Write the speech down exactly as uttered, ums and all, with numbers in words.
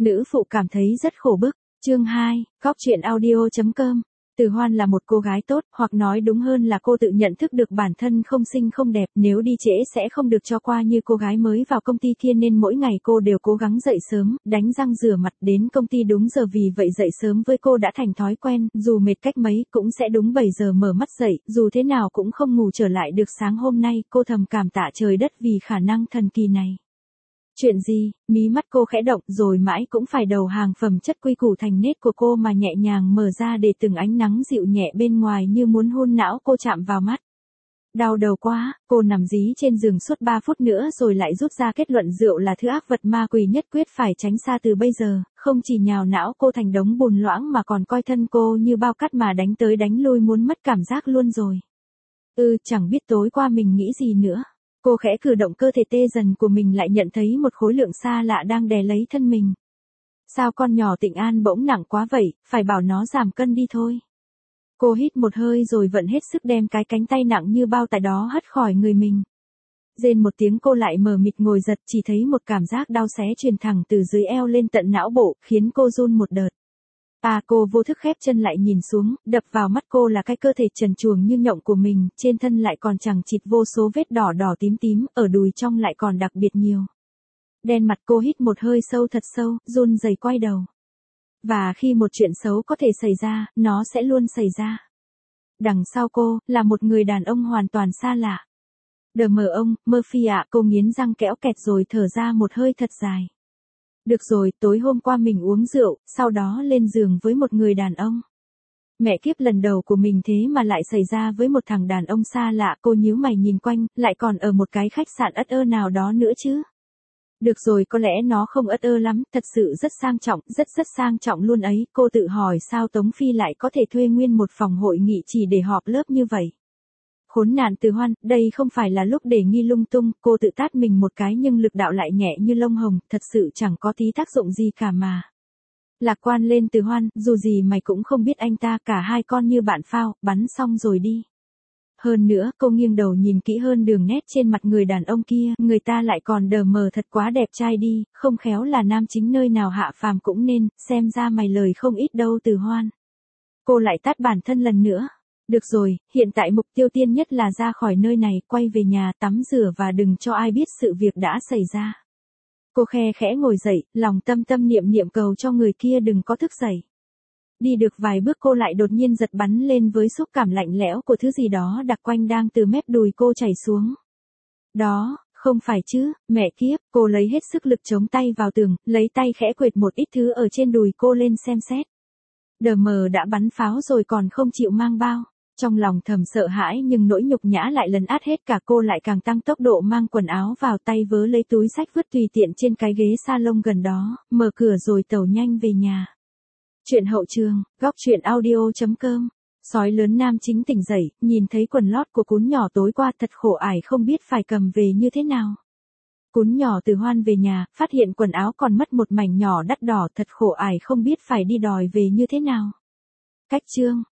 Nữ phụ cảm thấy rất khổ bức. Chương hai, góc truyện audio chấm com. Từ Hoan là một cô gái tốt, hoặc nói đúng hơn là cô tự nhận thức được bản thân không xinh không đẹp, nếu đi trễ sẽ không được cho qua như cô gái mới vào công ty kia, nên mỗi ngày cô đều cố gắng dậy sớm, đánh răng rửa mặt đến công ty đúng giờ. Vì vậy dậy sớm với cô đã thành thói quen, dù mệt cách mấy cũng sẽ đúng bảy giờ mở mắt dậy, dù thế nào cũng không ngủ trở lại được. Sáng hôm nay, cô thầm cảm tạ trời đất vì khả năng thần kỳ này. Chuyện gì? Mí mắt cô khẽ động, rồi mãi cũng phải đầu hàng phẩm chất quy củ thành nết của cô mà nhẹ nhàng mở ra, để từng ánh nắng dịu nhẹ bên ngoài như muốn hôn não cô chạm vào mắt. Đau đầu quá, cô nằm dí trên giường suốt ba phút nữa rồi lại rút ra kết luận rượu là thứ ác vật ma quỷ nhất quyết phải tránh xa từ bây giờ, không chỉ nhào não cô thành đống bùn loãng mà còn coi thân cô như bao cát mà đánh tới đánh lui, muốn mất cảm giác luôn rồi. Ừ, chẳng biết tối qua mình nghĩ gì nữa. Cô khẽ cử động cơ thể tê dần của mình, lại nhận thấy một khối lượng xa lạ đang đè lấy thân mình. Sao con nhỏ Tịnh An bỗng nặng quá vậy, phải bảo nó giảm cân đi thôi. Cô hít một hơi rồi vận hết sức đem cái cánh tay nặng như bao tải đó hất khỏi người mình. Rên một tiếng, cô lại mờ mịt ngồi giật, chỉ thấy một cảm giác đau xé truyền thẳng từ dưới eo lên tận não bộ, khiến cô run một đợt. À, cô vô thức khép chân lại nhìn xuống, đập vào mắt cô là cái cơ thể trần truồng như nhộng của mình, trên thân lại còn chằng chịt vô số vết đỏ đỏ tím tím, ở đùi trong lại còn đặc biệt nhiều. Đen mặt, cô hít một hơi sâu thật sâu, run rẩy quay đầu. Và khi một chuyện xấu có thể xảy ra, nó sẽ luôn xảy ra. Đằng sau cô, là một người đàn ông hoàn toàn xa lạ. Đờ mờ ông, Murphy ạ, cô nghiến răng kéo kẹt rồi thở ra một hơi thật dài. Được rồi, tối hôm qua mình uống rượu, sau đó lên giường với một người đàn ông. Mẹ kiếp, lần đầu của mình thế mà lại xảy ra với một thằng đàn ông xa lạ. Cô nhíu mày nhìn quanh, lại còn ở một cái khách sạn ất ơ nào đó nữa chứ. Được rồi, có lẽ nó không ất ơ lắm, thật sự rất sang trọng, rất rất sang trọng luôn ấy. Cô tự hỏi sao Tống Phi lại có thể thuê nguyên một phòng hội nghị chỉ để họp lớp như vậy. Khốn nạn Từ Hoan, đây không phải là lúc để nghi lung tung. Cô tự tát mình một cái nhưng lực đạo lại nhẹ như lông hồng, thật sự chẳng có tí tác dụng gì cả mà. Lạc quan lên Từ Hoan, dù gì mày cũng không biết anh ta, cả hai con như bạn phao, bắn xong rồi đi. Hơn nữa, cô nghiêng đầu nhìn kỹ hơn đường nét trên mặt người đàn ông kia, người ta lại còn đờ mờ thật quá đẹp trai đi, không khéo là nam chính nơi nào hạ phàm cũng nên, xem ra mày lời không ít đâu Từ Hoan. Cô lại tát bản thân lần nữa. Được rồi, hiện tại mục tiêu tiên nhất là ra khỏi nơi này, quay về nhà tắm rửa và đừng cho ai biết sự việc đã xảy ra. Cô khe khẽ ngồi dậy, lòng tâm tâm niệm niệm cầu cho người kia đừng có thức dậy. Đi được vài bước cô lại đột nhiên giật bắn lên với xúc cảm lạnh lẽo của thứ gì đó đặc quanh đang từ mép đùi cô chảy xuống. Đó, không phải chứ, mẹ kiếp, cô lấy hết sức lực chống tay vào tường, lấy tay khẽ quệt một ít thứ ở trên đùi cô lên xem xét. Đờ mờ đã bắn pháo rồi còn không chịu mang bao. Trong lòng thầm sợ hãi nhưng nỗi nhục nhã lại lấn át hết cả, cô lại càng tăng tốc độ mang quần áo vào, tay vớ lấy túi xách vứt tùy tiện trên cái ghế salon gần đó, mở cửa rồi tàu nhanh về nhà. Chuyện hậu trường, góc truyện audio chấm com. Sói lớn nam chính tỉnh dậy, nhìn thấy quần lót của cún nhỏ tối qua thật khổ ải không biết phải cầm về như thế nào. Cún nhỏ Từ Hoan về nhà, phát hiện quần áo còn mất một mảnh nhỏ đắt đỏ, thật khổ ải không biết phải đi đòi về như thế nào. Cách chương